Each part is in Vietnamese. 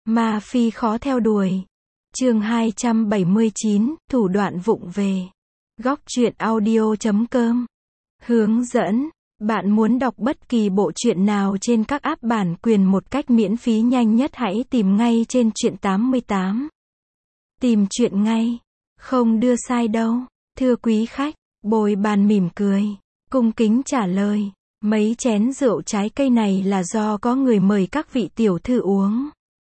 Ma phi khó theo đuổi. Chương 279, thủ đoạn vụng về. Góc truyện audio.com. Hướng dẫn. Bạn muốn đọc bất kỳ bộ truyện nào trên các app bản quyền một cách miễn phí nhanh nhất, hãy tìm ngay trên Truyện 88. Tìm truyện ngay. Không đưa sai đâu. Thưa quý khách, Bồi Bàn mỉm cười, cung kính trả lời. Mấy chén rượu trái cây này là do có người mời các vị tiểu thư uống.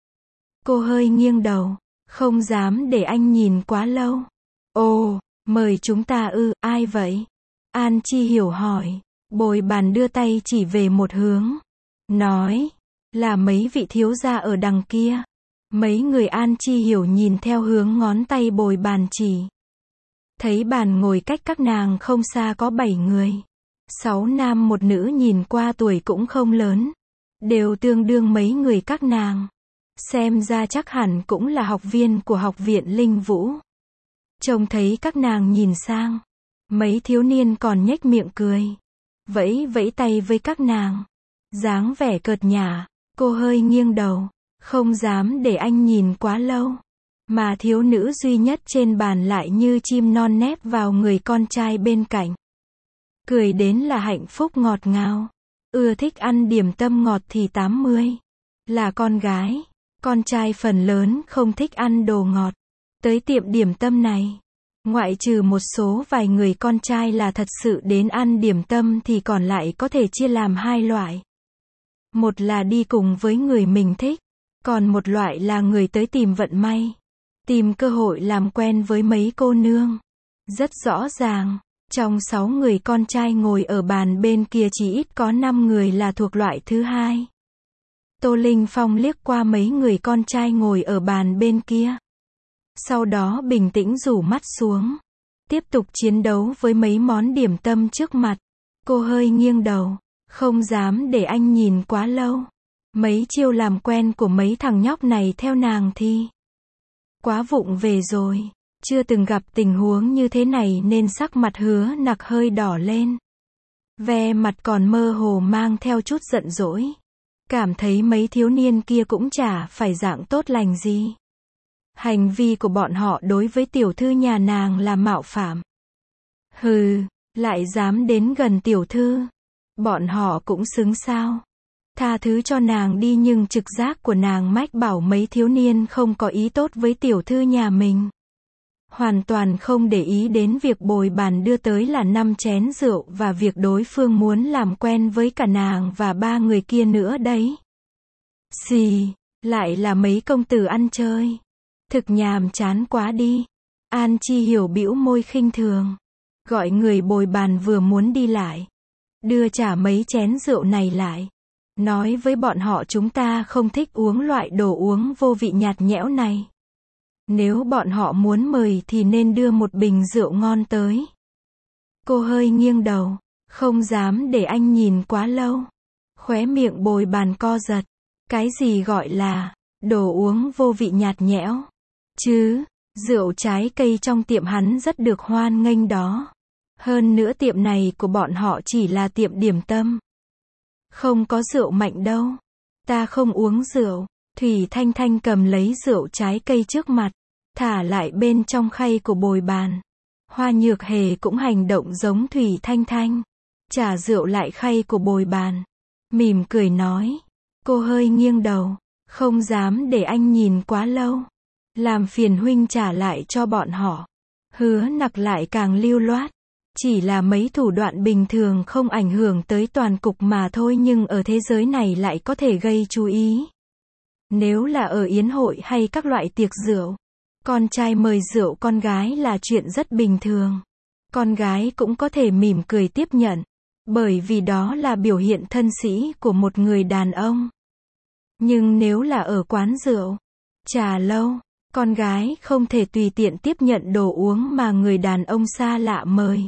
Cô hơi nghiêng đầu, không dám để anh nhìn quá lâu. Ồ, mời chúng ta ư, ai vậy? An Chi Hiểu hỏi. Bồi Bàn đưa tay chỉ về một hướng, nói, là mấy vị thiếu gia ở đằng kia. Mấy người An Chi Hiểu nhìn theo hướng ngón tay Bồi Bàn chỉ. Thấy bàn ngồi cách các nàng không xa có 7 người. 6 nam một nữ, nhìn qua tuổi cũng không lớn. Đều tương đương mấy người các nàng. Xem ra chắc hẳn cũng là học viên của học viện Linh Vũ. Trông thấy các nàng nhìn sang. Mấy thiếu niên còn nhếch miệng cười. Vẫy vẫy tay với các nàng. Dáng vẻ cợt nhả. Cô hơi nghiêng đầu. Không dám để anh nhìn quá lâu. Mà thiếu nữ duy nhất trên bàn lại như chim non nép vào người con trai bên cạnh. Cười đến là hạnh phúc ngọt ngào. Ưa thích ăn điểm tâm ngọt thì 80. Là con gái. Con trai phần lớn không thích ăn đồ ngọt. Tới tiệm điểm tâm này, ngoại trừ một số vài người con trai là thật sự đến ăn điểm tâm thì còn lại có thể chia làm hai loại. Một là đi cùng với người mình thích. Còn một loại là người tới tìm vận may. Tìm cơ hội làm quen với mấy cô nương. Rất rõ ràng, trong 6 người con trai ngồi ở bàn bên kia chỉ ít có 5 người là thuộc loại thứ hai. Tô Linh Phong liếc qua mấy người con trai ngồi ở bàn bên kia. Sau đó bình tĩnh rủ mắt xuống. Tiếp tục chiến đấu với mấy món điểm tâm trước mặt. Cô hơi nghiêng đầu, không dám để anh nhìn quá lâu. Mấy chiêu làm quen của mấy thằng nhóc này theo nàng thì quá vụng về rồi. Chưa từng gặp tình huống như thế này nên sắc mặt Hứa Nặc hơi đỏ lên. Ve mặt còn mơ hồ mang theo chút giận dỗi. Cảm thấy mấy thiếu niên kia cũng chả phải dạng tốt lành gì. Hành vi của bọn họ đối với tiểu thư nhà nàng là mạo phạm. Hừ, lại dám đến gần tiểu thư. Bọn họ cũng xứng sao. Tha thứ cho nàng đi, nhưng trực giác của nàng mách bảo mấy thiếu niên không có ý tốt với tiểu thư nhà mình. Hoàn toàn không để ý đến việc Bồi Bàn đưa tới là 5 chén rượu và việc đối phương muốn làm quen với cả nàng và 3 người kia nữa đấy. Xì, lại là mấy công tử ăn chơi. Thực nhàm chán quá đi. An Chi Hiểu bĩu môi khinh thường. Gọi người Bồi Bàn vừa muốn đi lại. Đưa trả mấy chén rượu này lại. Nói với bọn họ chúng ta không thích uống loại đồ uống vô vị nhạt nhẽo này. Nếu bọn họ muốn mời thì nên đưa một bình rượu ngon tới. Cô hơi nghiêng đầu, không dám để anh nhìn quá lâu. Khóe miệng Bồi Bàn co giật. Cái gì gọi là đồ uống vô vị nhạt nhẽo? Chứ, rượu trái cây trong tiệm hắn rất được hoan nghênh đó. Hơn nữa tiệm này của bọn họ chỉ là tiệm điểm tâm. Không có rượu mạnh đâu. Ta không uống rượu. Thủy Thanh Thanh cầm lấy rượu trái cây trước mặt, thả lại bên trong khay của Bồi Bàn. Hoa Nhược Hề cũng hành động giống Thủy Thanh Thanh. Trả rượu lại khay của Bồi Bàn. Mỉm cười nói. Cô hơi nghiêng đầu, không dám để anh nhìn quá lâu. Làm phiền huynh trả lại cho bọn họ. Hứa Nặc lại càng lưu loát. Chỉ là mấy thủ đoạn bình thường không ảnh hưởng tới toàn cục mà thôi, nhưng ở thế giới này lại có thể gây chú ý. Nếu là ở yến hội hay các loại tiệc rượu, con trai mời rượu con gái là chuyện rất bình thường. Con gái cũng có thể mỉm cười tiếp nhận, bởi vì đó là biểu hiện thân sĩ của một người đàn ông. Nhưng nếu là ở quán rượu, trà lâu, con gái không thể tùy tiện tiếp nhận đồ uống mà người đàn ông xa lạ mời.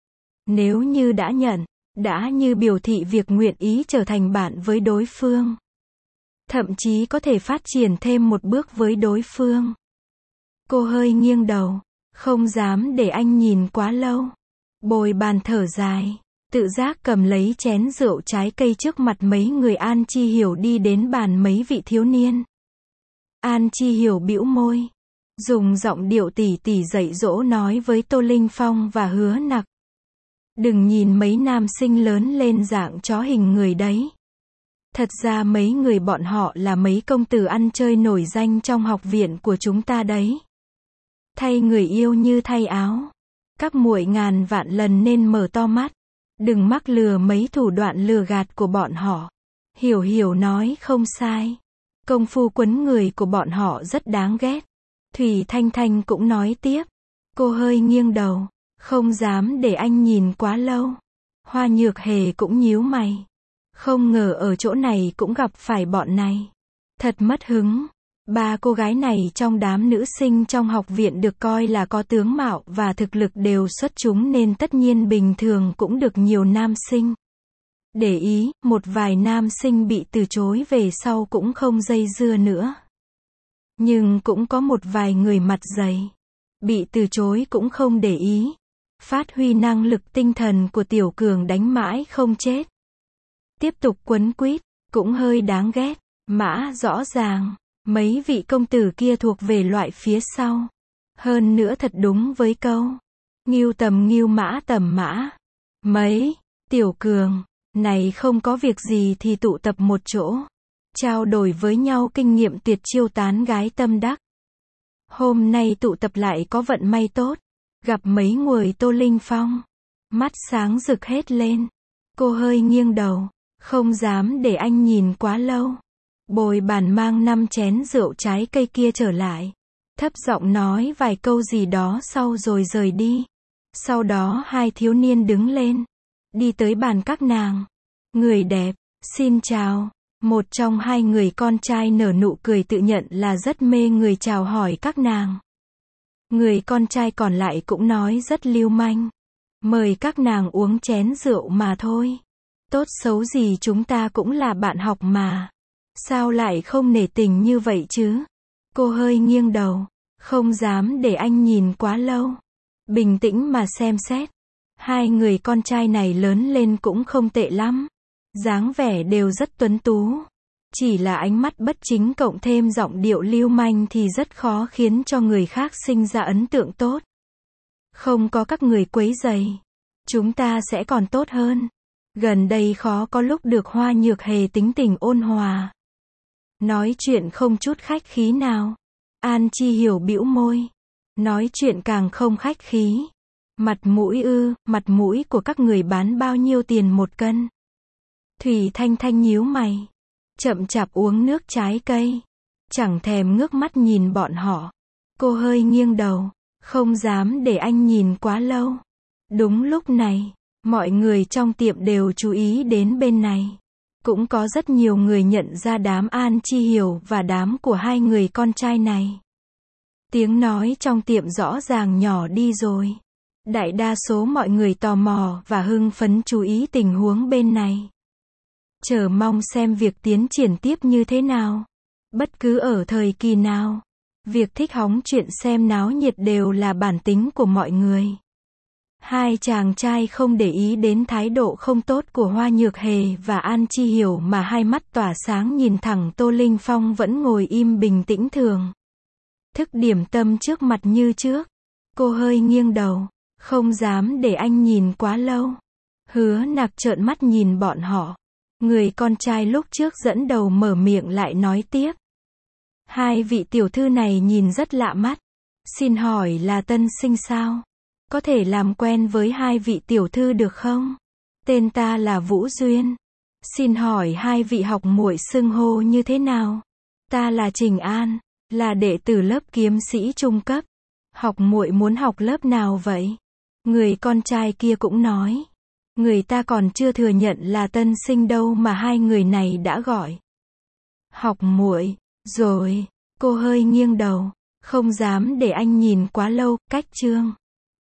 Nếu như đã nhận, đã như biểu thị việc nguyện ý trở thành bạn với đối phương. Thậm chí có thể phát triển thêm một bước với đối phương. Cô hơi nghiêng đầu, không dám để anh nhìn quá lâu. Bồi Bàn thở dài, tự giác cầm lấy chén rượu trái cây trước mặt mấy người. An Chi Hiểu đi đến bàn mấy vị thiếu niên. An Chi Hiểu bĩu môi, dùng giọng điệu tỉ tỉ dạy dỗ nói với Tô Linh Phong và Hứa Nặc. Đừng nhìn mấy nam sinh lớn lên dạng chó hình người đấy. Thật ra mấy người bọn họ là mấy công tử ăn chơi nổi danh trong học viện của chúng ta đấy. Thay người yêu như thay áo. Các muội ngàn vạn lần nên mở to mắt. Đừng mắc lừa mấy thủ đoạn lừa gạt của bọn họ. Hiểu Hiểu nói không sai. Công phu quấn người của bọn họ rất đáng ghét. Thủy Thanh Thanh cũng nói tiếp. Cô hơi nghiêng đầu. Không dám để anh nhìn quá lâu. Hoa Nhược Hề cũng nhíu mày. Không ngờ ở chỗ này cũng gặp phải bọn này. Thật mất hứng. Ba cô gái này trong đám nữ sinh trong học viện được coi là có tướng mạo và thực lực đều xuất chúng nên tất nhiên bình thường cũng được nhiều nam sinh để ý. Một vài nam sinh bị từ chối về sau cũng không dây dưa nữa. Nhưng cũng có một vài người mặt dày. Bị từ chối cũng không để ý. Phát huy năng lực tinh thần của Tiểu Cường đánh mãi không chết. Tiếp tục quấn quýt, cũng hơi đáng ghét. Mã rõ ràng, mấy vị công tử kia thuộc về loại phía sau. Hơn nữa thật đúng với câu. Ngưu tầm ngưu mã tầm mã. Mấy, Tiểu Cường, này không có việc gì thì tụ tập một chỗ. Trao đổi với nhau kinh nghiệm tuyệt chiêu tán gái tâm đắc. Hôm nay tụ tập lại có vận may tốt. Gặp mấy người Tô Linh Phong. Mắt sáng rực hết lên. Cô hơi nghiêng đầu. Không dám để anh nhìn quá lâu. Bồi bàn mang 5 chén rượu trái cây kia trở lại. Thấp giọng nói vài câu gì đó sau rồi rời đi. Sau đó hai thiếu niên đứng lên. Đi tới bàn các nàng. Người đẹp, xin chào. Một trong hai người con trai nở nụ cười tự nhận là rất mê người chào hỏi các nàng. Người con trai còn lại cũng nói rất lưu manh. Mời các nàng uống chén rượu mà thôi. Tốt xấu gì chúng ta cũng là bạn học mà. Sao lại không nể tình như vậy chứ? Cô hơi nghiêng đầu. Không dám để anh nhìn quá lâu. Bình tĩnh mà xem xét. Hai người con trai này lớn lên cũng không tệ lắm. Dáng vẻ đều rất tuấn tú. Chỉ là ánh mắt bất chính cộng thêm giọng điệu lưu manh thì rất khó khiến cho người khác sinh ra ấn tượng tốt. Không có các người quấy rầy, chúng ta sẽ còn tốt hơn. Gần đây khó có lúc được Hoa Nhược Hề tính tình ôn hòa. Nói chuyện không chút khách khí nào. An Chi Hiểu bĩu môi. Nói chuyện càng không khách khí. Mặt mũi ư, mặt mũi của các người bán bao nhiêu tiền một cân? Thủy Thanh Thanh nhíu mày. Chậm chạp uống nước trái cây. Chẳng thèm ngước mắt nhìn bọn họ. Cô hơi nghiêng đầu. Không dám để anh nhìn quá lâu. Đúng lúc này, mọi người trong tiệm đều chú ý đến bên này. Cũng có rất nhiều người nhận ra đám An Chi Hiểu và đám của hai người con trai này. Tiếng nói trong tiệm rõ ràng nhỏ đi rồi. Đại đa số mọi người tò mò và hưng phấn chú ý tình huống bên này. Chờ mong xem việc tiến triển tiếp như thế nào. Bất cứ ở thời kỳ nào, việc thích hóng chuyện xem náo nhiệt đều là bản tính của mọi người. Hai chàng trai không để ý đến thái độ không tốt của Hoa Nhược Hề và An Chi Hiểu mà hai mắt tỏa sáng nhìn thẳng Tô Linh Phong vẫn ngồi im bình tĩnh thường. Thức điểm tâm trước mặt như trước. Cô hơi nghiêng đầu. Không dám để anh nhìn quá lâu. Hứa Nặc trợn mắt nhìn bọn họ. Người con trai lúc trước dẫn đầu mở miệng lại nói tiếp. Hai vị tiểu thư này nhìn rất lạ mắt. Xin hỏi là tân sinh sao? Có thể làm quen với hai vị tiểu thư được không? Tên ta là Vũ Duyên. Xin hỏi hai vị học muội xưng hô như thế nào? Ta là Trình An, là đệ tử lớp kiếm sĩ trung cấp. Học muội muốn học lớp nào vậy? Người con trai kia cũng nói. Người ta còn chưa thừa nhận là tân sinh đâu mà hai người này đã gọi học muội rồi. Cô hơi nghiêng đầu. Không dám để anh nhìn quá lâu. Cách chương